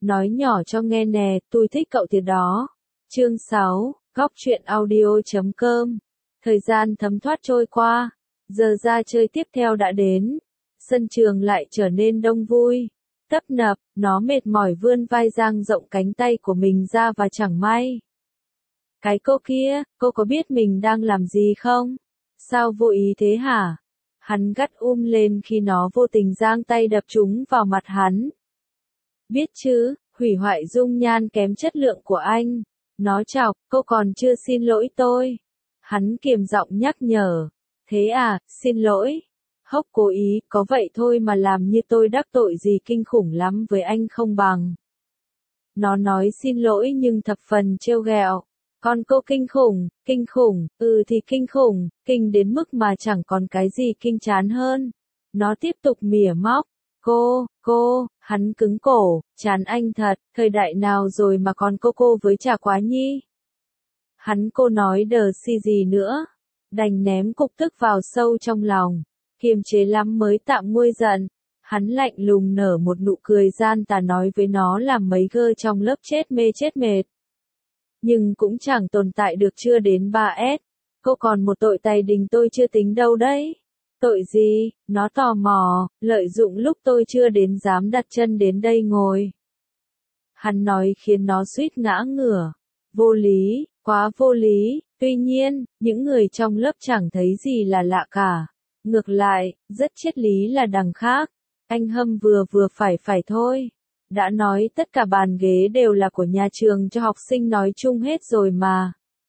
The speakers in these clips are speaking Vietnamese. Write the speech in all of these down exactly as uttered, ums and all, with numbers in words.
Nói nhỏ cho nghe nè, tôi thích cậu thiệt đó. Chương sáu, góc truyện audio chấm com. Thời gian thấm thoát trôi qua, giờ ra chơi tiếp theo đã đến. Sân trường lại trở nên đông vui. Tấp nập, nó mệt mỏi vươn vai dang rộng cánh tay của mình ra và chẳng may. Cái cô kia, cô có biết mình đang làm gì không? Sao vô ý thế hả? Hắn gắt um lên khi nó vô tình giang tay đập chúng vào mặt hắn. Biết chứ, hủy hoại dung nhan kém chất lượng của anh. Nó chọc, cô còn chưa xin lỗi tôi. Hắn kiềm giọng nhắc nhở. Thế à, xin lỗi. Hốc cố ý, có vậy thôi mà làm như tôi đắc tội gì kinh khủng lắm với anh không bằng. Nó nói xin lỗi nhưng thập phần trêu ghẹo. Còn cô kinh khủng, kinh khủng, ừ thì kinh khủng, kinh đến mức mà chẳng còn cái gì kinh chán hơn. Nó tiếp tục mỉa móc. Cô, cô, hắn cứng cổ, chán anh thật, thời đại nào rồi mà còn cô cô với Trà Quá Nhi. Hắn cô nói đờ si gì nữa, đành ném cục tức vào sâu trong lòng, kiềm chế lắm mới tạm nguôi giận. Hắn lạnh lùng nở một nụ cười gian tà nói với nó làm mấy gơ trong lớp chết mê chết mệt. Nhưng cũng chẳng tồn tại được chưa đến ba S, cô còn một tội tày đình tôi chưa tính đâu đấy. Tội gì? Nó tò mò, lợi dụng lúc tôi chưa đến dám đặt chân đến đây ngồi. Hắn nói khiến nó suýt ngã ngửa. Vô lý, quá vô lý, tuy nhiên, những người trong lớp chẳng thấy gì là lạ cả. Ngược lại, rất triết lý là đằng khác. Anh Hâm vừa vừa phải phải thôi. Đã nói tất cả bàn ghế đều là của nhà trường cho học sinh nói chung hết rồi mà.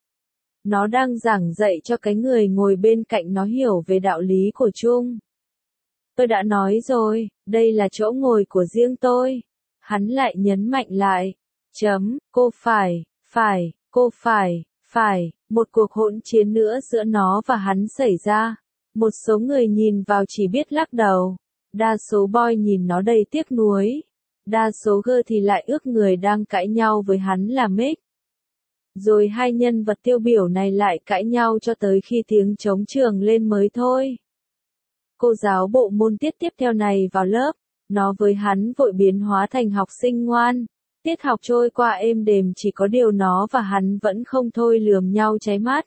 Nó đang giảng dạy cho cái người ngồi bên cạnh nó hiểu về đạo lý của chung. Tôi đã nói rồi, đây là chỗ ngồi của riêng tôi. Hắn lại nhấn mạnh lại. Chấm, cô phải, phải, cô phải, phải. Một cuộc hỗn chiến nữa giữa nó và hắn xảy ra. Một số người nhìn vào chỉ biết lắc đầu. Đa số boy nhìn nó đầy tiếc nuối. Đa số gơ thì lại ước người đang cãi nhau với hắn là Mick. Rồi hai nhân vật tiêu biểu này lại cãi nhau cho tới khi tiếng trống trường lên mới thôi. Cô giáo bộ môn tiết tiếp theo này vào lớp, nó với hắn vội biến hóa thành học sinh ngoan. Tiết học trôi qua êm đềm chỉ có điều nó và hắn vẫn không thôi lườm nhau cháy mắt.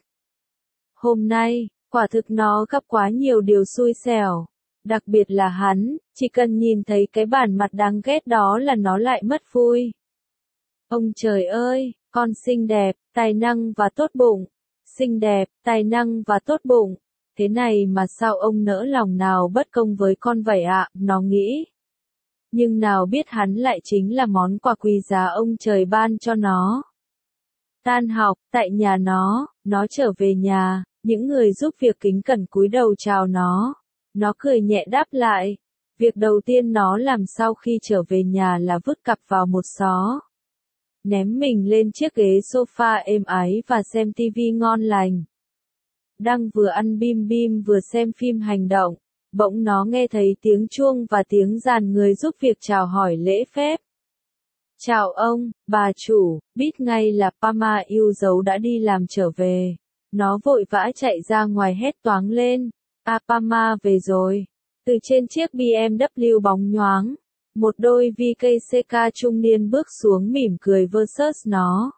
Hôm nay, quả thực nó gặp quá nhiều điều xui xẻo. Đặc biệt là hắn, chỉ cần nhìn thấy cái bản mặt đáng ghét đó là nó lại mất vui. Ông trời ơi, con xinh đẹp, tài năng và tốt bụng. Xinh đẹp, tài năng và tốt bụng. Thế này mà sao ông nỡ lòng nào bất công với con vậy ạ, nó nghĩ. Nhưng nào biết hắn lại chính là món quà quý giá ông trời ban cho nó. Tan học, tại nhà nó, nó trở về nhà, những người giúp việc kính cẩn cúi đầu chào nó. Nó cười nhẹ đáp lại. Việc đầu tiên nó làm sau khi trở về nhà là vứt cặp vào một xó. Ném mình lên chiếc ghế sofa êm ái và xem tivi ngon lành. Đang vừa ăn bim bim vừa xem phim hành động, bỗng nó nghe thấy tiếng chuông và tiếng dàn người giúp việc chào hỏi lễ phép. Chào ông, bà chủ, biết ngay là Pama yêu dấu đã đi làm trở về. Nó vội vã chạy ra ngoài hét toáng lên. À Pama về rồi. Từ trên chiếc bê em vê bóng nhoáng, một đôi vê ca xê ca trung niên bước xuống mỉm cười versus nó.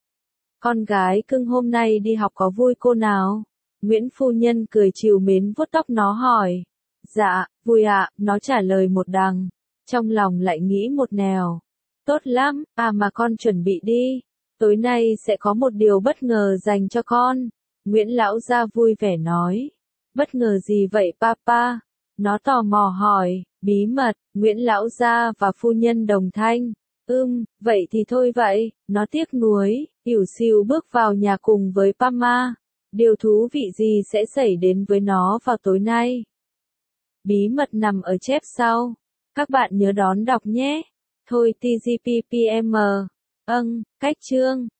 Con gái cưng hôm nay đi học có vui cô nào? Nguyễn phu nhân cười trìu mến vuốt tóc nó hỏi. Dạ, vui ạ, nó trả lời một đằng. Trong lòng lại nghĩ một nẻo. Tốt lắm, à mà con chuẩn bị đi. Tối nay sẽ có một điều bất ngờ dành cho con. Nguyễn lão gia vui vẻ nói. Bất ngờ gì vậy papa? Nó tò mò hỏi. Bí mật, Nguyễn lão gia và phu nhân đồng thanh. Ưm, vậy thì thôi vậy. Nó tiếc nuối, ỉu xìu bước vào nhà cùng với Pama. Điều thú vị gì sẽ xảy đến với nó vào tối nay? Bí mật nằm ở chép sau. Các bạn nhớ đón đọc nhé. Thôi tê giê pê pê em. Âng, cách chương.